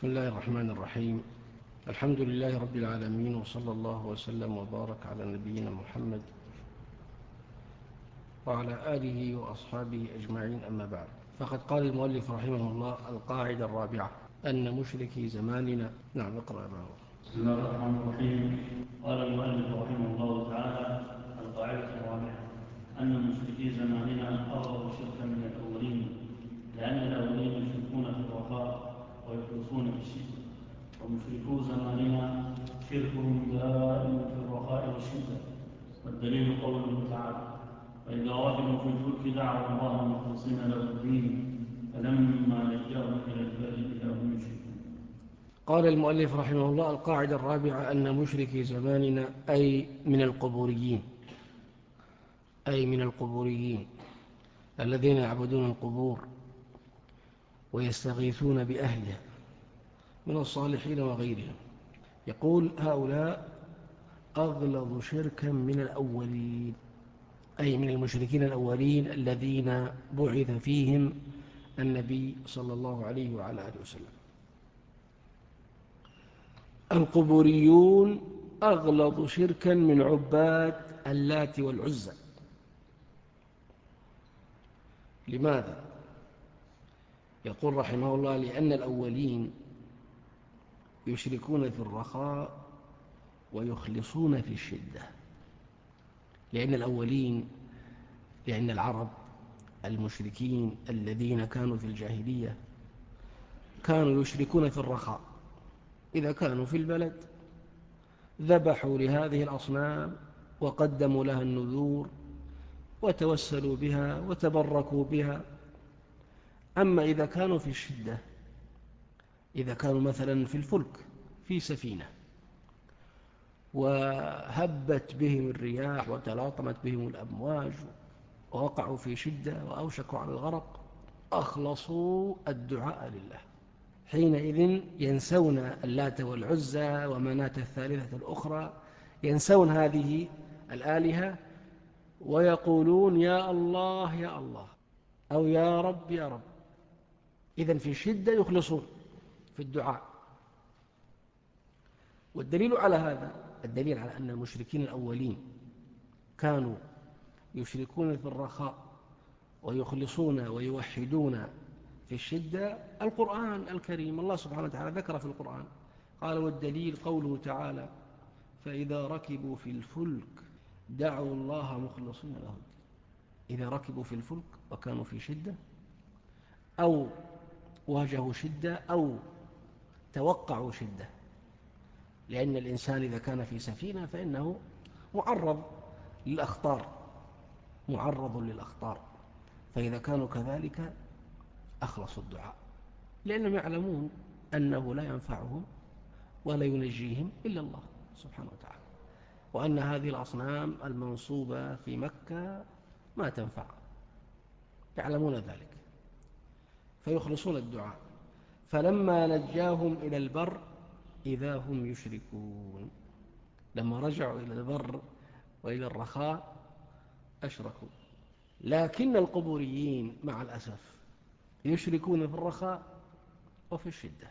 بسم الله الرحمن الرحيم. الحمد لله رب العالمين، وصلى الله وسلم وبارك على نبينا محمد وعلى آله وأصحابه أجمعين، أما بعد. فقد قال المؤلف رحمه الله: القاعدة الرابعة أن مشركي زماننا. نعم، اقرأ معه. بسم الله الرحمن الرحيم. قال المؤلف رحمه الله تعالى: القاعدة الرابعة أن مشركي زماننا أغرب شركا من الأولين، لأن الأولين يشركون في الرخاء ويخلصون في الشدة، ومشركو زماننا شركهم دائم في الرخاء والشدة. والدليل قوله تعالى: وإذا ركبوا في الفلك دعوا الله مخلصين له الدين فلما نجاهم إلى البر إذا هم يشركون. قال المؤلف رحمه الله: القاعدة الرابعة أن مشركي زماننا أي من القبوريين الذين يعبدون القبور ويستغيثون بأهلها من الصالحين وغيرهم. يقول: هؤلاء أغلظ شركا من الأولين، أي من المشركين الأولين الذين بعث فيهم النبي صلى الله عليه وعلى آله وسلم. القبوريون أغلظ شركا من عباد اللات والعزى. لماذا؟ يقول رحمه الله: لأن الأولين يشركون في الرخاء ويخلصون في الشدة. لأن العرب المشركين الذين كانوا في الجاهلية كانوا يشركون في الرخاء. إذا كانوا في البلد ذبحوا لهذه الأصنام وقدموا لها النذور وتوسلوا بها وتبركوا بها. أما إذا كانوا في الشدة، إذا كانوا مثلا في الفلك في سفينة وهبت بهم الرياح وتلاطمت بهم الأمواج ووقعوا في شدة وأوشكوا على الغرق، أخلصوا الدعاء لله. حينئذ ينسون اللات والعزى ومناة الثالثة الأخرى، ينسون هذه الآلهة ويقولون: يا الله يا الله، أو يا رب يا رب. إذن في الشدة يخلصون في الدعاء. والدليل على هذا، الدليل على أن المشركين الأولين كانوا يشركون في الرخاء ويخلصون ويوحدون في الشدة، القرآن الكريم. الله سبحانه وتعالى ذكر في القرآن، قال: والدليل قوله تعالى: فإذا ركبوا في الفلك دعوا الله مخلصين له الدين. إذا ركبوا في الفلك وكانوا في شدة أو واجهوا شدة أو توقعوا شدة، لأن الإنسان إذا كان في سفينة فإنه معرض للأخطار، فإذا كانوا كذلك أخلصوا الدعاء، لأنهم يعلمون أنه لا ينفعهم ولا ينجيهم إلا الله سبحانه وتعالى، وأن هذه الأصنام المنصوبة في مكة ما تنفع، يعلمون ذلك فيخلصون الدعاء. فلما نجاهم إلى البر إذا هم يشركون، لما رجعوا إلى البر وإلى الرخاء أشركوا. لكن القبوريين مع الأسف يشركون في الرخاء وفي الشدة.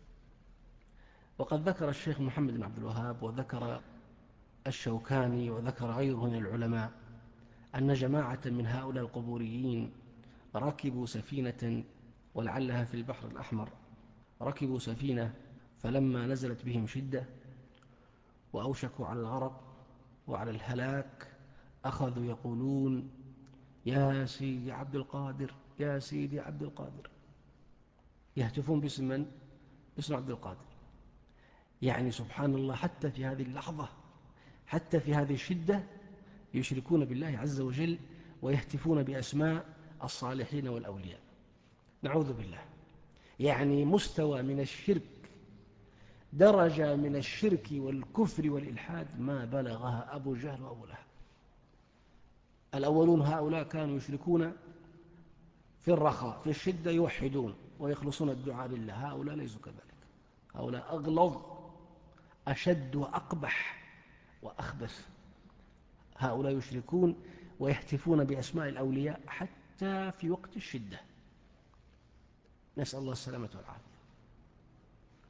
وقد ذكر الشيخ محمد بن عبد الوهاب وذكر الشوكاني وذكر غيره من العلماء أن جماعة من هؤلاء القبوريين ركبوا سفينة، ولعلها في البحر الأحمر، ركبوا سفينة فلما نزلت بهم شدة وأوشكوا على الغرق وعلى الهلاك أخذوا يقولون: يا سيدي عبد القادر، يا سيدي عبد القادر، يهتفون باسم من؟ باسم عبد القادر. يعني سبحان الله، حتى في هذه اللحظة، حتى في هذه الشدة يشركون بالله عز وجل ويهتفون بأسماء الصالحين والأولياء. نعوذ بالله. يعني مستوى من الشرك، درجة من الشرك والكفر والإلحاد ما بلغها أبو جهل وأبو لهب. الأولون هؤلاء كانوا يشركون في الرخاء، في الشدة يوحدون ويخلصون الدعاء لله. هؤلاء ليسوا كذلك، هؤلاء أغلظ، أشد وأقبح وأخبث. هؤلاء يشركون ويهتفون بأسماء الأولياء حتى في وقت الشدة، نسأل الله السلامة والعافية.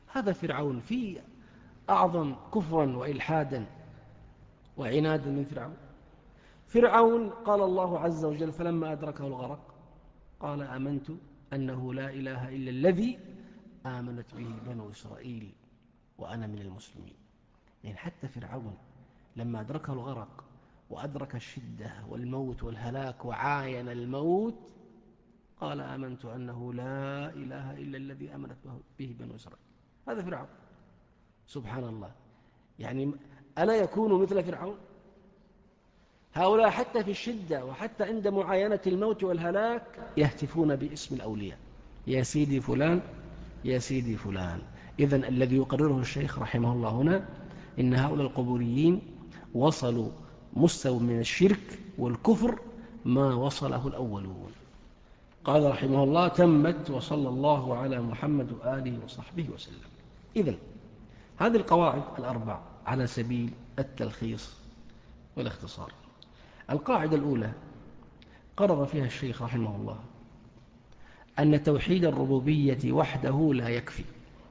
هذا فرعون في أعظم كفرا وإلحادا وعنادا من فرعون. فرعون قال الله عز وجل فلما أدركه الغرق قال آمنت أنه لا إله إلا الذي آمنت به بنو إسرائيل وأنا من المسلمين. يعني حتى فرعون لما أدركه الغرق وأدرك الشدة والموت والهلاك وعاين الموت قال آمنت أنه لا إله إلا الذي آمنت به بنو إسرائيل. هذا فرعون سبحان الله. يعني ألا يكون مثل فرعون؟ هؤلاء حتى في الشدة وحتى عند معاينة الموت والهلاك يهتفون باسم الأولياء، يا سيدي فلان يا سيدي فلان. إذن الذي يقرره الشيخ رحمه الله هنا إن هؤلاء القبوريين وصلوا مستوى من الشرك والكفر ما وصله الأولون. قال رحمه الله تمت وصلى الله على محمد وآله وصحبه وسلم. إذن هذه القواعد الأربع على سبيل التلخيص والاختصار. القاعدة الأولى قرر فيها الشيخ رحمه الله أن توحيد الربوبية وحده لا يكفي،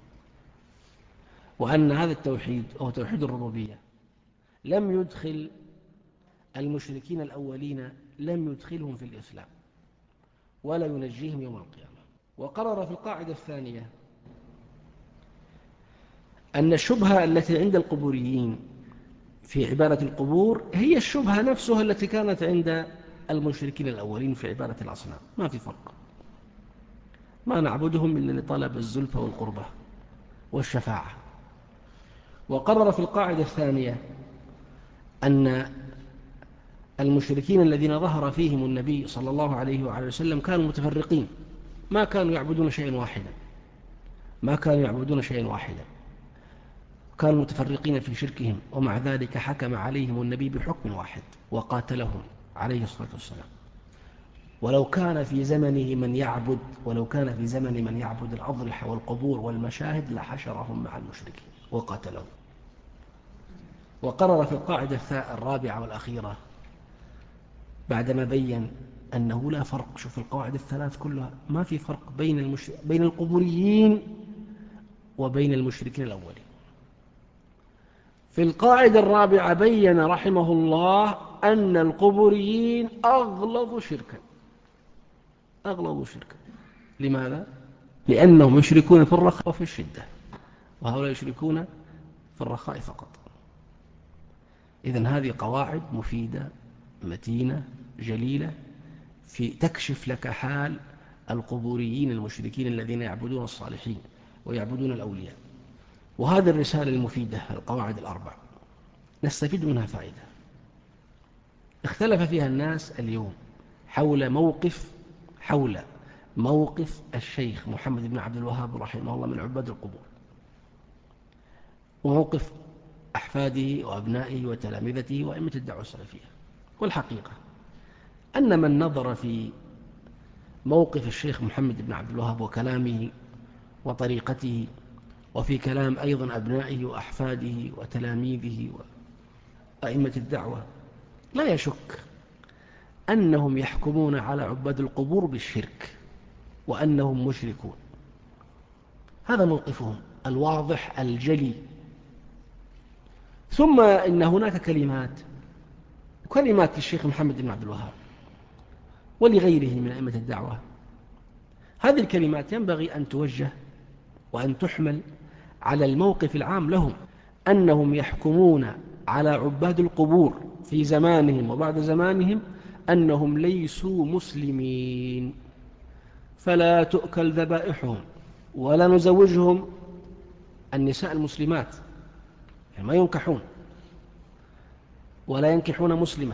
وأن هذا التوحيد أو توحيد الربوبية لم يدخل المشركين الأولين، لم يدخلهم في الإسلام ولا ينجيهم يوم القيامة. وقرر في القاعدة الثانية أن الشبهة التي عند القبوريين في عبادة القبور هي الشبهة نفسها التي كانت عند المشركين الأولين في عبادة الأصنام، ما في فرق، ما نعبدهم إلا لطلب الزلفى والقربة والشفاعة. وقرر في القاعدة الثانية أن المشركين الذين ظهر فيهم النبي صلى الله عليه وعلى وسلم كانوا متفرقين، ما كانوا يعبدون شيئا واحدا، ما كانوا يعبدون شيئا واحدا، كانوا متفرقين في شركهم، ومع ذلك حكم عليهم النبي بحكم واحد وقاتلهم عليه الصلاة والسلام. ولو كان في زمنه من يعبد الأضرحة والقبور والمشاهد لحشرهم مع المشركين وقاتلهم. وقرر في القاعدة الرابعة والأخيرة بعدما بين أنه لا فرق، شوف القواعد الثلاث كلها ما في فرق بين القبوريين وبين المشركين الأولين. في القاعدة الرابعة بين رحمه الله أن القبوريين أغلظ شركا. لماذا؟ لأنهم يشركون في الرخاء وفي الشدة، وهؤلاء يشركون في الرخاء فقط. إذن هذه قواعد مفيدة متينة جليلة في تكشف لك حال القبوريين المشركين الذين يعبدون الصالحين ويعبدون الأولياء. وهذه الرسالة المفيدة القواعد الأربع نستفيد منها فائدة. اختلف فيها الناس اليوم حول موقف الشيخ محمد بن عبد الوهاب رحمه الله من عباد القبور، وموقف أحفاده وأبنائه وتلامذته وأئمة الدعوة السلفية. والحقيقة أن من نظر في موقف الشيخ محمد بن عبد الوهاب وكلامه وطريقته، وفي كلام أيضا أبنائه وأحفاده وتلاميذه وأئمة الدعوة، لا يشك أنهم يحكمون على عباد القبور بالشرك وأنهم مشركون. هذا موقفهم الواضح الجلي. ثم إن هناك كلمات للشيخ محمد بن عبد الوهاب ولغيره من أئمة الدعوة. هذه الكلمات ينبغي أن توجه وأن تحمل على الموقف العام لهم، أنهم يحكمون على عباد القبور في زمانهم وبعد زمانهم أنهم ليسوا مسلمين، فلا تؤكل ذبائحهم ولا نزوجهم النساء المسلمات، يعني ما ينكحون ولا ينكحون مسلمة،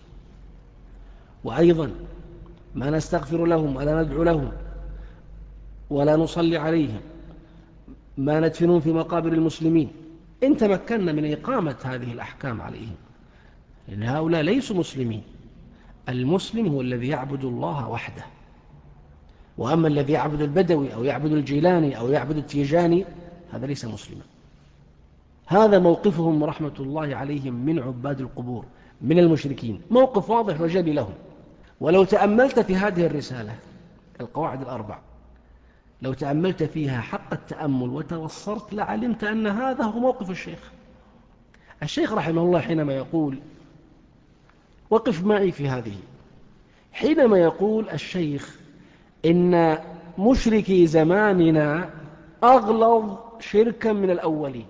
وأيضا ما نستغفر لهم ولا ندعو لهم ولا نصلي عليهم، ما ندفنون في مقابر المسلمين. إن تمكنا من إقامة هذه الأحكام عليهم، لأن هؤلاء ليسوا مسلمين. المسلم هو الذي يعبد الله وحده، وأما الذي يعبد البدوي أو يعبد الجيلاني أو يعبد التيجاني هذا ليس مسلما. هذا موقفهم رحمة الله عليهم من عباد القبور من المشركين، موقف واضح وجلي لهم. ولو تأملت في هذه الرسالة القواعد الأربع لو تأملت فيها حق التأمل وتوصرت لعلمت أن هذا هو موقف الشيخ. الشيخ رحمه الله حينما يقول، وقف معي في هذه، حينما يقول الشيخ إن مشركي زماننا أغلظ شركا من الأولين،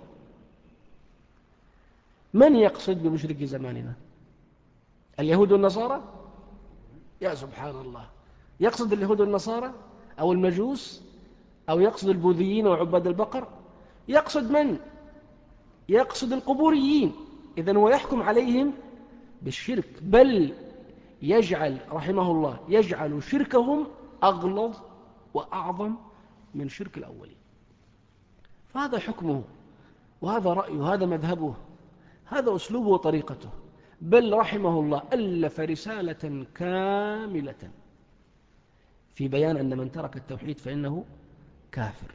من يقصد بمشركي زماننا؟ اليهود والنصارى؟ يا سبحان الله، يقصد اليهود والنصارى أو المجوس أو يقصد البوذيين وعباد البقر؟ يقصد من؟ يقصد القبوريين. إذن هو يحكم عليهم بالشرك، بل يجعل رحمه الله يجعل شركهم أغلظ وأعظم من شرك الأولين. فهذا حكمه وهذا رأيه وهذا مذهبه، هذا أسلوبه وطريقته. بل رحمه الله ألف رسالة كاملة في بيان أن من ترك التوحيد فإنه كافر،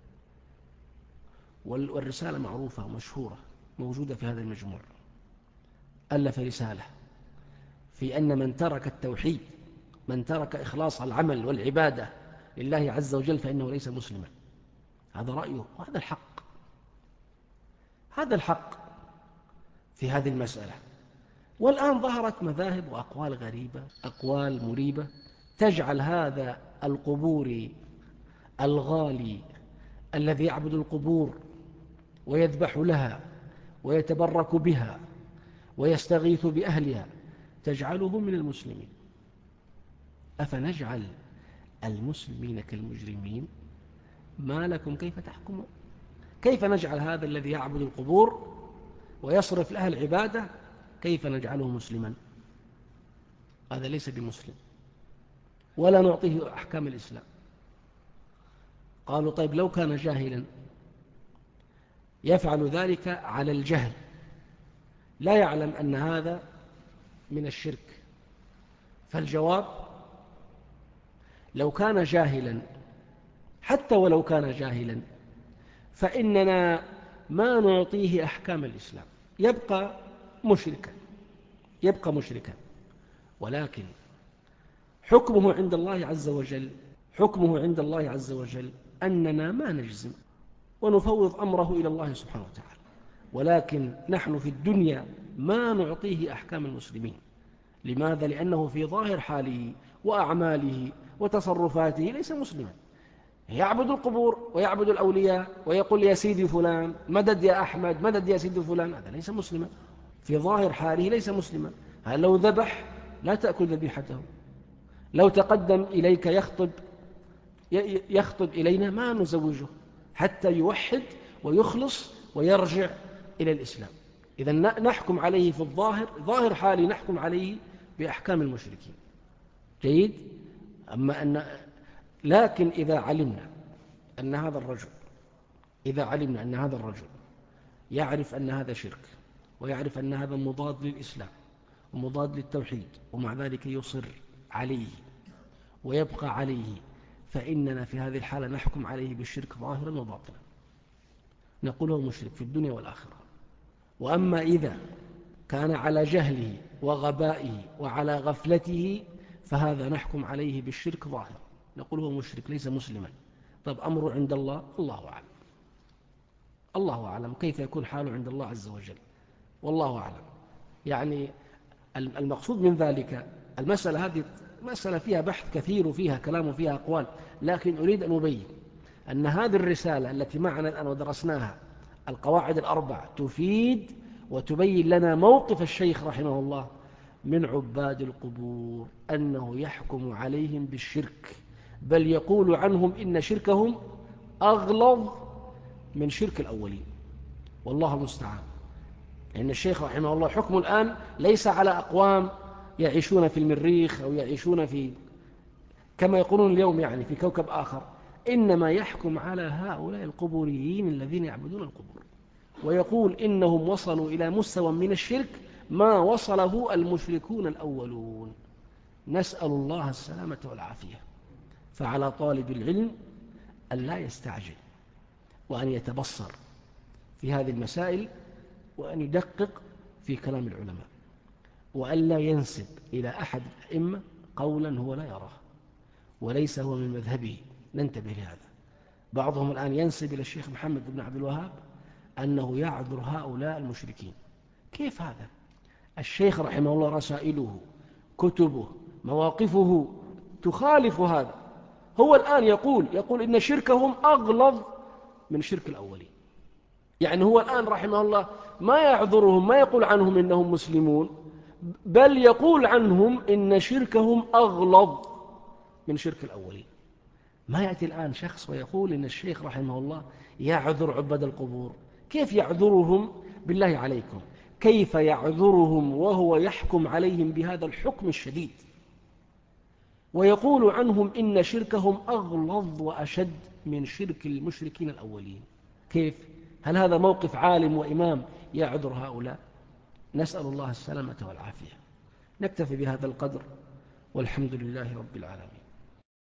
والرسالة معروفة ومشهورة موجودة في هذا المجموع. ألف رسالة في أن من ترك التوحيد، من ترك إخلاص العمل والعبادة لله عز وجل فإنه ليس مسلما. هذا رأيه وهذا الحق، هذا الحق في هذه المسألة. والآن ظهرت مذاهب وأقوال غريبة، أقوال مريبة تجعل هذا القبوري الغالي الذي يعبد القبور ويذبح لها ويتبرك بها ويستغيث بأهلها تجعله من المسلمين. أفنجعل المسلمين كالمجرمين؟ ما لكم كيف تحكمون؟ كيف نجعل هذا الذي يعبد القبور ويصرف لها العبادة كيف نجعله مسلما؟ هذا ليس بمسلم ولا نعطيه أحكام الإسلام. قالوا طيب لو كان جاهلا يفعل ذلك على الجهل، لا يعلم أن هذا من الشرك، فالجواب لو كان جاهلا، حتى ولو كان جاهلا، فإننا ما نعطيه أحكام الإسلام، يبقى مشركا، يبقى مشركا. ولكن حكمه عند الله عز وجل، حكمه عند الله عز وجل أننا ما نجزم ونفوض أمره إلى الله سبحانه وتعالى. ولكن نحن في الدنيا ما نعطيه أحكام المسلمين. لماذا؟ لأنه في ظاهر حاله وأعماله وتصرفاته ليس مسلما، يعبد القبور ويعبد الأولياء ويقول يا سيدي فلان مدد يا أحمد مدد يا سيدي فلان، هذا ليس مسلما، في ظاهر حاله ليس مسلما. لو ذبح لا تأكل ذبيحته، لو تقدم إليك يخطب إلينا ما نزوجه حتى يوحد ويخلص ويرجع إلى الإسلام. إذن نحكم عليه في الظاهر، ظاهر حالي نحكم عليه بأحكام المشركين. جيد. لكن إذا علمنا أن هذا الرجل يعرف أن هذا شرك ويعرف أن هذا مضاد للإسلام ومضاد للتوحيد ومع ذلك يصر عليه ويبقى عليه، فإننا في هذه الحالة نحكم عليه بالشرك ظاهرا وباطنا، نقول هو مشرك في الدنيا والآخرة. وأما إذا كان على جهله وغبائه وعلى غفلته فهذا نحكم عليه بالشرك ظاهرا، نقول هو مشرك ليس مسلما. طب أمره عند الله، الله أعلم، الله أعلم كيف يكون حاله عند الله عز وجل، والله أعلم. يعني المقصود من ذلك المسألة هذه مسألة فيها بحث كثير وفيها كلام وفيها أقوال، لكن أريد أن أبين أن هذه الرسالة التي معنا الآن ودرسناها القواعد الأربع تفيد وتبين لنا موقف الشيخ رحمه الله من عباد القبور، أنه يحكم عليهم بالشرك، بل يقول عنهم إن شركهم أغلظ من شرك الأولين، والله المستعان. لأن الشيخ رحمه الله حكم الآن ليس على أقوام يعيشون في المريخ أو يعيشون في كما يقولون اليوم يعني في كوكب آخر، إنما يحكم على هؤلاء القبوريين الذين يعبدون القبور، ويقول إنهم وصلوا إلى مستوى من الشرك ما وصله المشركون الأولون. نسأل الله السلامة والعافية. فعلى طالب العلم أن لا يستعجل وأن يتبصر في هذه المسائل وأن يدقق في كلام العلماء، وأن لا ينسب إلى أحد الأئمة قولا هو لا يراه وليس هو من مذهبه، ننتبه لهذا. بعضهم الآن ينسب إلى الشيخ محمد بن عبد الوهاب أنه يعذر هؤلاء المشركين. كيف هذا؟ الشيخ رحمه الله رسائله، كتبه، مواقفه تخالف هذا. هو الآن يقول إن شركهم أغلظ من شرك الأولين. يعني هو الآن رحمه الله ما يعذرهم، ما يقول عنهم إنهم مسلمون، بل يقول عنهم إن شركهم أغلظ من شرك الأولين. ما يأتي الآن شخص ويقول إن الشيخ رحمه الله يعذر عباد القبور. كيف يعذرهم؟ بالله عليكم، كيف يعذرهم وهو يحكم عليهم بهذا الحكم الشديد، ويقول عنهم إن شركهم أغلظ وأشد من شرك المشركين الأولين؟ كيف؟ هل هذا موقف عالم وإمام يعذر هؤلاء؟ نسأل الله السلامة والعافية. نكتفي بهذا القدر، والحمد لله رب العالمين.